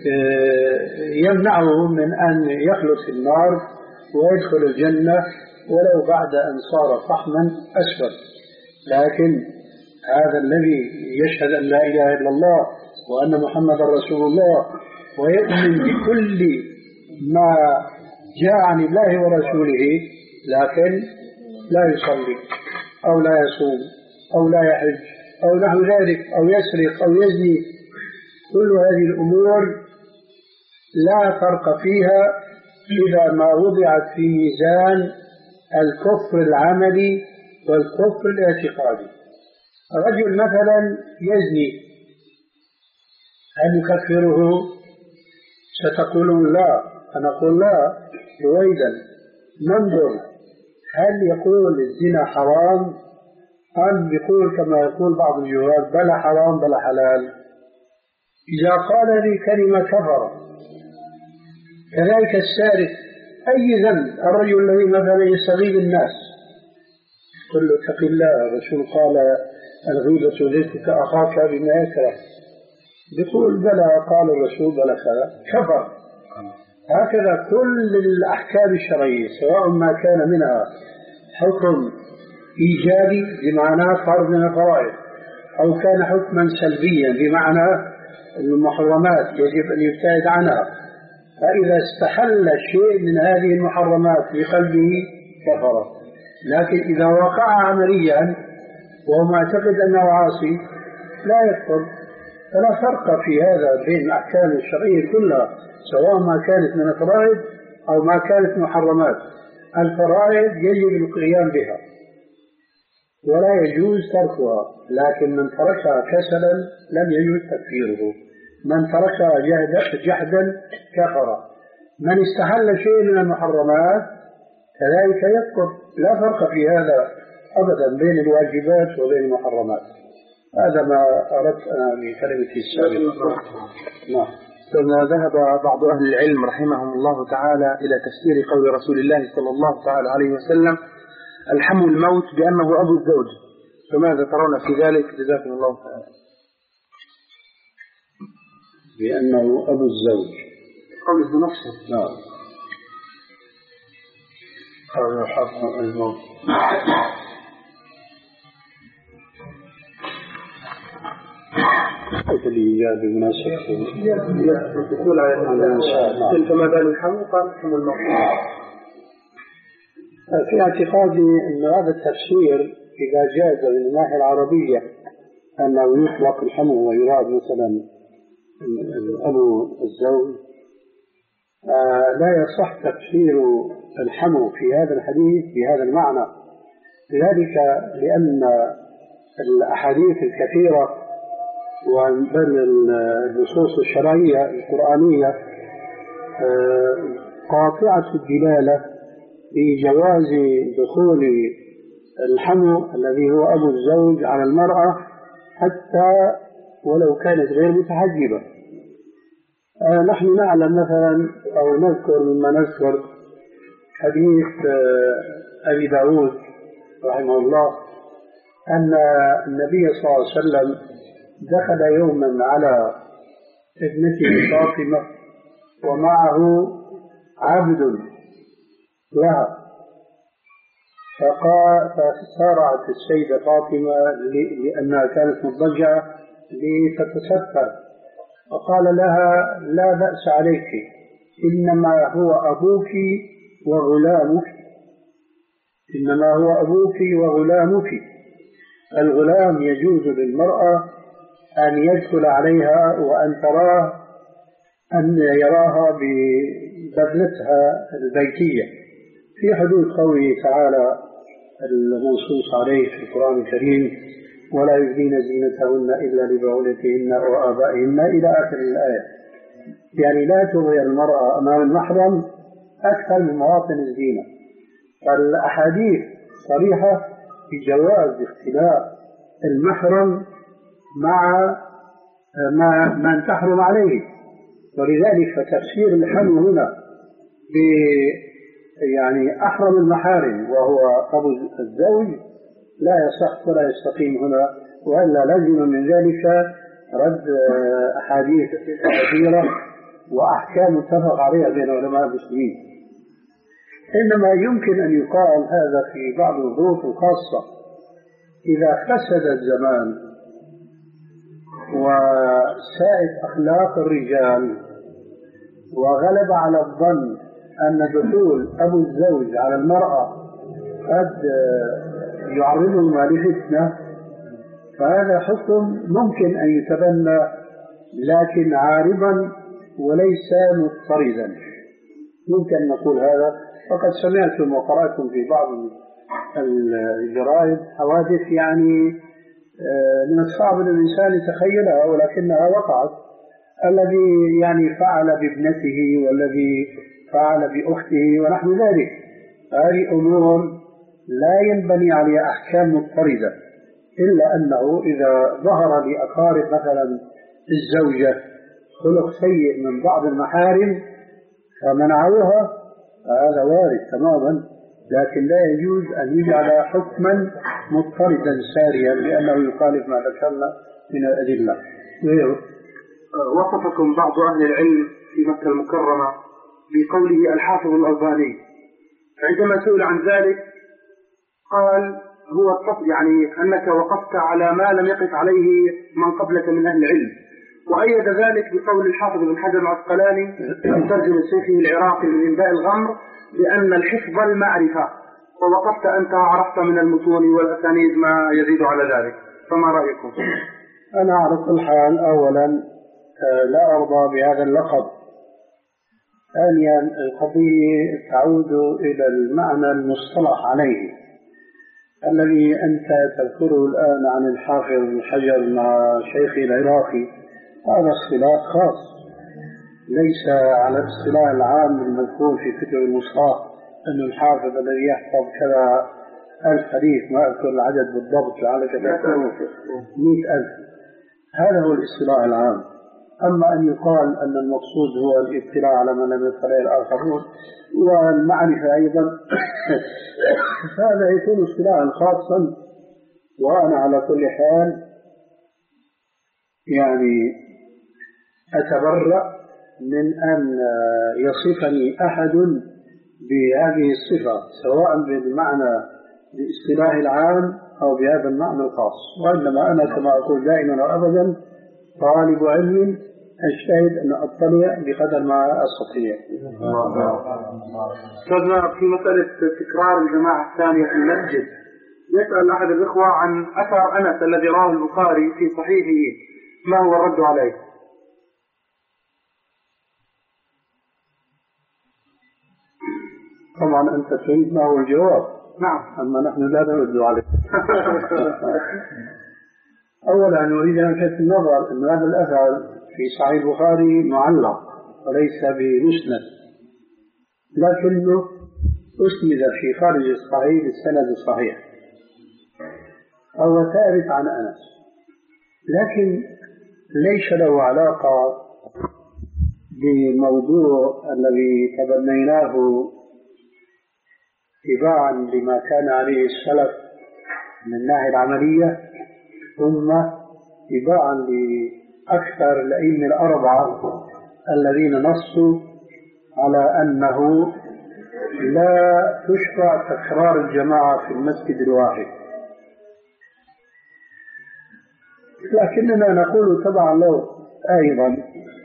يمنعه من أن يخلد في النار ويدخل الجنة ولو بعد أن صار فحما أسود. لكن هذا الذي يشهد أن لا إله إلا الله وأن محمد رسول الله ويؤمن بكل ما جاء عن الله ورسوله، لكن لا يصلي أو لا يصوم أو لا يحج أو نحو ذلك أو يسرق أو يزني، كل هذه الأمور لا فرق فيها إذا ما وضعت في ميزان الكفر العملي والكفر الاعتقادي. رجل مثلا يزني، هل يكفره؟ ستقولون لا، أنا أقول لا رويدا. ننظر هل يقول الزنا حرام أم يقول كما يقول بعض الجهال بلا حرام بلا حلال؟ إذا قال لي كلمة كفر. كذلك السارق، أي ذنب؟ الرجل الذي مثلا يستغيب الناس قل له اتق الله، الرسول قال الغيبة ذكرك أخاك بما يكره، يقول بلى قال الرسول بلى كذا، كفر. هكذا كل الأحكام الشرعية سواء ما كان منها حكم إيجابي بمعنى فرض من الفرائض أو كان حكما سلبيا بمعنى المحرمات يجب أن يبتعد عنها، فإذا استحل شيء من هذه المحرمات في قلبه كفر. لكن إذا وقع عمليا وهو معتقد أنه عاصي لا يكفر. فلا فرق في هذا بين الأحكام الشرعية كلها سواء ما كانت من الفرائض أو ما كانت محرمات. الفرائض يجب القيام بها ولا يجوز تركها، لكن من تركها كسلا لم يجوز تكفيره. من تركها جهدا جحدا كفر. من استحل شيء من المحرمات كذلك يكفر. لا فرق في هذا أبدا بين الواجبات وبين المحرمات. هذا ما أردت أنا بكلمتي السابقة. نعم. ذهب بعض أهل العلم رحمهم الله تعالى إلى تفسير قول رسول الله صلى الله تعالى عليه وسلم الحم الموت بأنه أبو الزوج، فماذا ترون في ذلك؟ جزاكم الله تعالى. بأنه أبو الزوج قوله بنفسه. نعم. قال الحق الموت. الإيجاد بمناسبة يقول على تلك ما بال الحم قال حم الموت. في اعتقادي أن هذا التفسير إذا جاز من الناحية العربية أنه يطلق الحمو ويراد مثلا أبو الزوج، آه لا يصح تفسير الحمو في هذا الحديث بهذا المعنى، لذلك لأن الأحاديث الكثيرة وبل النصوص الشرعية القرآنية آه قاطعة الدلالة بجواز دخول الحمو الذي هو أبو الزوج على المرأة حتى ولو كانت غير متحجبة. آه نحن نعلم مثلا أو نذكر مما نذكر حديث آه أبي داود رحمه الله أن النبي صلى الله عليه وسلم دخل يوما على ابنته فاطمة ومعه عبد لها، فقال فسارعت السيدة فاطمة لأنها كانت مضجعة لتتسفل، فقال لها لا بأس عليك، إنما هو أبوك وغلامك، إنما هو أبوك وغلامك. الغلام يجوز للمرأة أن يدخل عليها وأن تراه أن يراها ببذلتها البيتية في حدود قوله تعالى المنصوص عليه في القرآن الكريم ولا يبدين زينتهن إلا لبعولتهن وآبائهن إلى آخر الآية. يعني لا تظهر المرأة أمام المحرم أكثر من مواطن الزينة. فالأحاديث صريحة بجواز اختلاف المحرم مع ما من تحرم عليه، ولذلك فتفسير الحمو هنا ب يعني أحرم المحارم وهو أبو الزوج لا يصح ولا يستقيم هنا، وإلا لازم من ذلك رد أحاديث كثيرة وأحكام اتفق عليها بين علماء المسلمين. إنما يمكن أن يقال هذا في بعض الظروف الخاصة، إذا فسد الزمان وساءت أخلاق الرجال وغلب على الظن أن دخول أبو الزوج على المرأة قد يعرضهما لفتنة، فهذا حكم ممكن أن يتبنى لكن عارضا وليس مضطردا. ممكن نقول هذا، فقد سمعتم وقرأتم في بعض الجرائد حوادث يعني من الصعب للإنسان يتخيلها ولكنها وقعت، الذي يعني فعل بابنته والذي فعل بأخته ونحو ذلك. هذه أمور لا ينبني عليها أحكام مضطردة، إلا أنه إذا ظهر لأقارب مثلا الزوجة خلق سيء من بعض المحارم فمنعوها، فهذا وارد تماما، لكن لا يجوز أن يجعل حكما مضطردا ساريا لأنه يخالف ما ذكرنا من الأدلة. وصفكم بعض أهل العلم في مكة المكرمة بقوله الحافظ الألباني، عندما سئل عن ذلك قال هو الطف يعني أنك وقفت على ما لم يقف عليه من قبلك من أهل العلم، وأيد ذلك بقول الحافظ بن حجر العسقلاني المترجم الشيخي العراقي من إنباء الغمر بأن الحفظ المعرفة، ووقفت أنت عرفت من المتون والأسانيد ما يزيد على ذلك، فما رأيكم؟ أنا على كل حال أولا لا أرضى بهذا اللقب، ثانيا القضية تعود إلى المعنى المصطلح عليه الذي أنت تذكره الآن عن الحافظ بن حجر مع شيخي العراقي. هذا اصطلاح خاص ليس على الاصطلاح العام المذكور في كتب المصطلح أن الحافظ الذي يحفظ كذا ألف حديث، ما أذكر العدد بالضبط لعلك تذكره، مئة ألف. هذا هو الاصطلاح العام. أما أن يقال أن المقصود هو الاطلاع على ما لم يطلع الآخرون والمعرفة أيضا فهذا يكون اصطلاحا خاصا. وأنا على كل حال يعني أتبرأ من أن يصفني أحد بهذه الصفة، سواء بالمعنى بالاصطلاح العام أو بهذا المعنى الخاص. وإنما أنا كما أقول دائما وأبدا طالب علم أجتهد أن أطلع بقدر ما أستطيع. أستاذنا في مسألة تكرار الجماعة الثانية في المسجد، يسأل أحد الإخوة عن أثر أنس الذي رواه البخاري في صحيحه، ما هو الرد عليه؟ طبعا أنت تريد ما هو الجواب. نعم. أما نحن لا نرد عليه. أولا نريد أن نلفت النظر أن هذا الأثر في صحيح البخاري معلق وليس بمسند، لكنه أسند في خارج الصحيح بالسند الصحيح، هو ثابت عن أنس، لكن ليس له علاقة بموضوع الذي تبنيناه تباعا لما كان عليه السلف من الناحية العملية، ثم تباعا لأكثر الأئمة الأربعة الذين نصوا على أنه لا تشرع تكرار الجماعة في المسجد الواحد. لكننا نقول طبعا له أيضا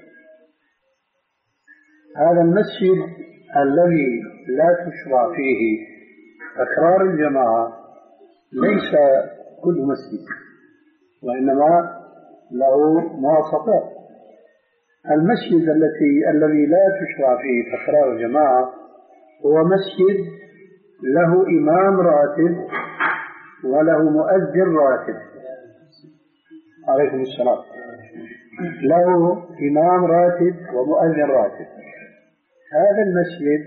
هذا المسجد الذي لا تشرع فيه تكرار الجماعة ليس كل مسجد، وإنما له مواصفات. المسجد التي الذي لا تشرع فيه تكرار الجماعة هو مسجد له إمام راتب وله مؤذن راتب، عليكم السلام، له إمام راتب ومؤذن راتب. هذا المسجد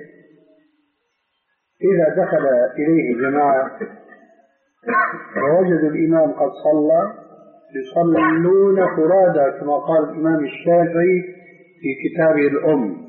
إذا دخل إليه جماعة ووجدوا الإمام قد صلى يصلون فرادى كما قال الإمام الشافعي في كتابه الأم.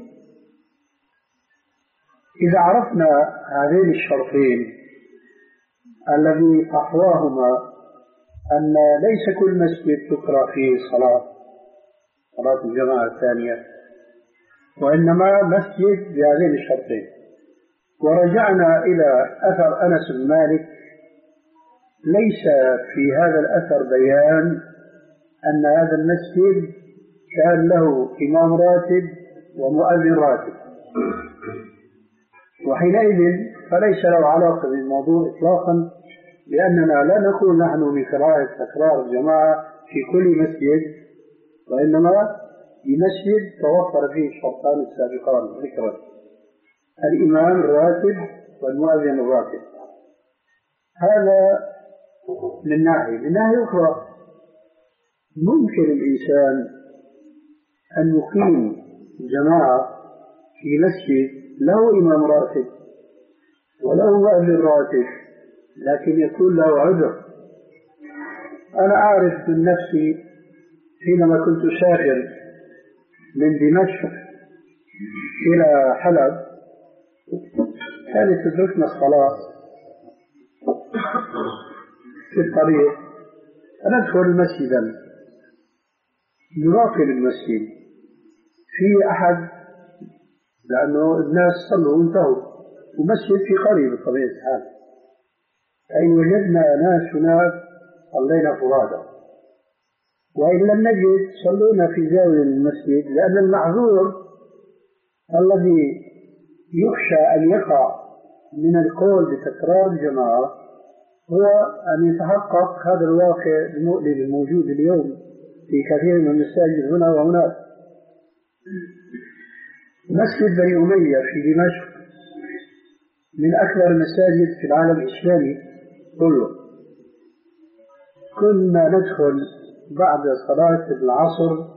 إذا عرفنا هذين الشرطين الذي فحواهما أن ليس كل مسجد تقرأ فيه الصلاة صلاة الجماعة الثانية، وإنما مسجد بهذين الشرطين، ورجعنا إلى أثر أنس بن مالك، ليس في هذا الأثر بيان أن هذا المسجد كان له إمام راتب ومؤذن راتب، وحينئذ فليس له علاقة بالموضوع إطلاقا، لأننا لا نقول نحن بكراهة تكرار الجماعة في كل مسجد، وإنما بمسجد توفر فيه الشرطان السابقان ذكرا، الإمام الراتب والمؤذن الراتب. هذا من ناحية. من ناحية أخرى ممكن الإنسان أن يقيم جماعة في مسجد له إمام راتب وله مؤذن راتب لكن يكون له عذر. أنا أعرف من نفسي حينما كنت سافر من دمشق إلى حلب كانت تدركنا الصلاة في الطريق، ندخل مسجدا نراقب المسجد في أحد، لأنه الناس صلوا وانتهوا ومسجد في قرية بطبيعة الحال، أي وجدنا ناس هناك صلينا فرادى، وإن لم نجد صلونا في زاوية المسجد، لأن المعذور الذي يخشى أن يقع من القول بتكرار الجماعة هو أن يتحقق هذا الواقع المؤلم الموجود اليوم في كثير من المساجد هنا وهناك. مسجد بني أمية في دمشق من أكبر المساجد في العالم الإسلامي كله. كنا ندخل بعد صلاة العصر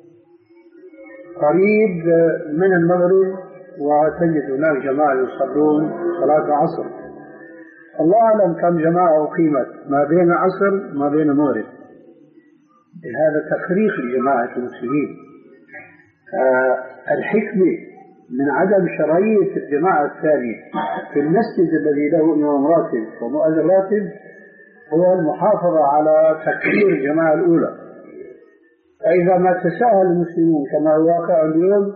قريب من المغرب وتجد هناك جماعة يصلون صلاة العصر، الله أعلم كم جماعة أقيمت ما بين عصر وما بين مغرب. هذا تفريق لجماعة المسلمين. آه الحكمة من عدم شرعية الجماعة الثانية في المسجد الذي له إمام راتب ومؤذن راتب هو المحافظة على تكرير الجماعة الأولى. فإذا ما تساهل المسلمون كما هو واقع اليوم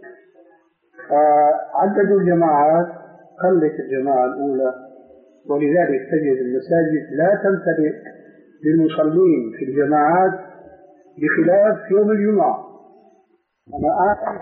عددوا الجماعات قلت الجماعة الأولى، ولذلك تجد المساجد لا تمتلئ بالمصلين في الجماعات بخلاف يوم الجمعة. أنا أعلم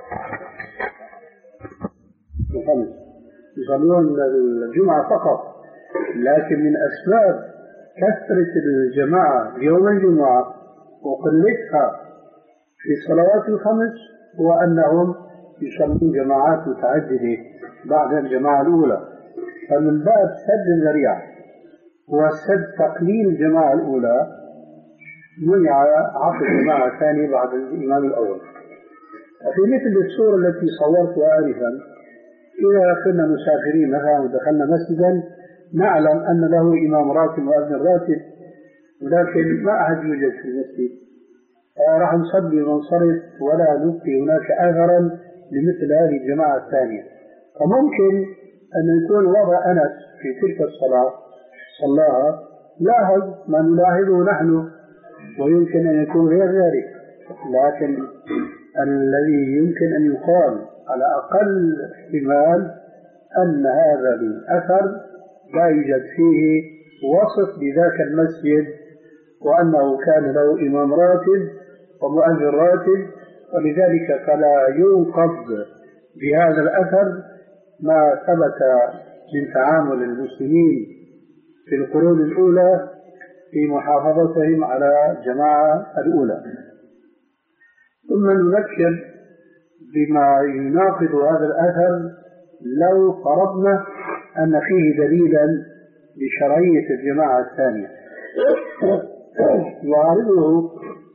يصلون الجمعة فقط، لكن من أسباب كثرة الجماعة يوم الجمعة وقلتها في الصلوات الخمس هو أنهم يصلون جماعات متعددة بعد الجماعة الأولى. فمن باب سد الذريعة وسد تقليل الجماعة الأولى منع عقد الجماعة الثانية بعد الإمام الأول. في مثل الصورة التي صورتها آنفا، إذا كنا مسافرين مثلا ودخلنا مسجدا نعلم أن له إمام راتب وأذن راتب، ولكن ما أحد يوجد في المسجد، راح نصلي وننصرف ولا نبقي هناك أثرا لمثل هذه الجماعة الثانية. فممكن أن يكون وضع أنس في تلك الصلاة صلاها لاحظ ما نلاحظه نحن، ويمكن أن يكون غير ذلك، لكن الذي يمكن أن يقال على أقل احتمال أن هذا الأثر لا يوجد فيه وصف بذاك المسجد، وأنه كان له إمام راتب ومؤذن راتب، ولذلك فلا ينقض بهذا الأثر ما ثبت من تعامل المسلمين في القرون الأولى في محافظتهم على الجماعة الأولى. ثم نذكر بما يناقض هذا الأثر لو فرضنا أن فيه دليلا لشرعية الجماعة الثانية. يعارضه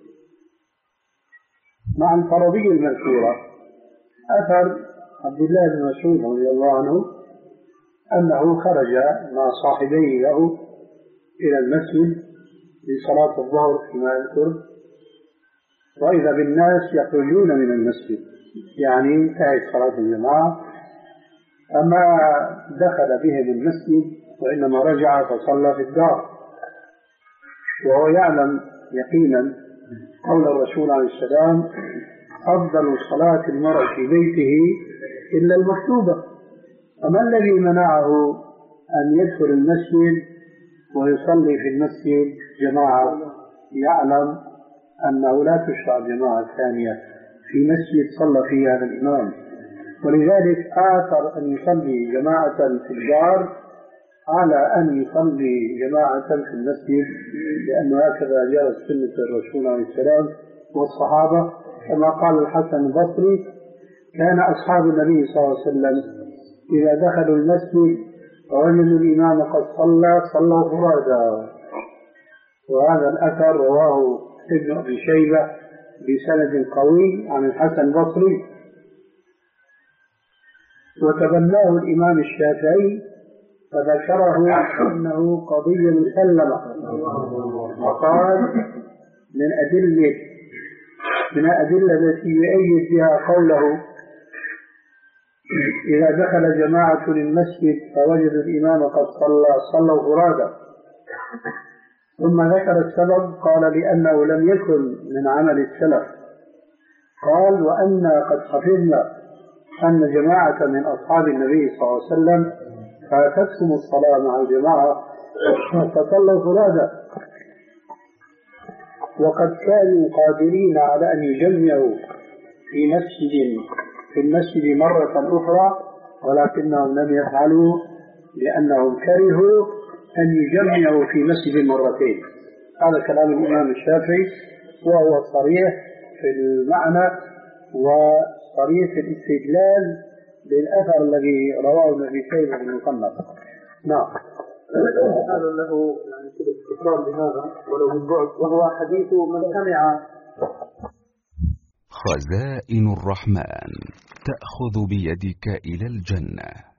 مع الفرضية المذكورة أثر عبد الله بن مسعود رضي الله عنه أنه خرج مع صاحبيه له إلى المسجد لصلاة الظهر فيما يذكر، وإذا بالناس يخرجون من المسجد يعني انتهت صلاة الجماعة، أما دخل بهم المسجد وإنما رجع فصلى في الدار، وهو يعلم يقينا قول الرسول عليه السلام: أفضل صلاة المرء في بيته إلا المكتوبة. فما الذي منعه أن يدخل المسجد ويصلي في المسجد جماعة يعلم أنه لا تشرع جماعة ثانية في مسجد صلى فيه هذا الإمام؟ ولذلك آثر أن يصلي جماعة في الدار على أن يصلي جماعة في المسجد، لأنه هكذا جاءت سنة الرسول عليه السلام والصحابة، كما قال الحسن البصري: كان أصحاب النبي صلى الله عليه وسلم إذا دخلوا المسجد ووجدوا الإمام قد صلى صلوا فرادا. وهذا الأثر رواه ابن أبي شيبة بسند قوي عن الحسن البصري، وتبناه الإمام الشافعي فذكره أنه قضية مسلمة، وقال من أدلة من الأدلة التي يؤيد بها قوله: إذا دخل جماعة للمسجد فوجدوا الإمام قد صلى صلوا فرادا. ثم ذكر السبب، قال: لأنه لم يكن من عمل السلف. قال: وأنا قد حفظنا أن جماعة من أصحاب النبي صلى الله عليه وسلم فاتتهم الصلاة مع الجماعة فصلوا فرادا، وقد كانوا قادرين على أن يجمعوا في مسجد في المسجد مرة أخرى، ولكنهم لم يفعلوا لأنهم كرهوا أن يجمعوا في مسجد مرتين. هذا كلام الإمام الشافعي، وهو صريح في المعنى وصريح في الاستدلال بالأثر الذي رواه ابن أبي شيبة بن المصنف. نعم، هذا له يعني كده استقرار بهذا ولو بالبعد، وهو حديث من سمع. خزائن الرحمن تأخذ بيدك إلى الجنة.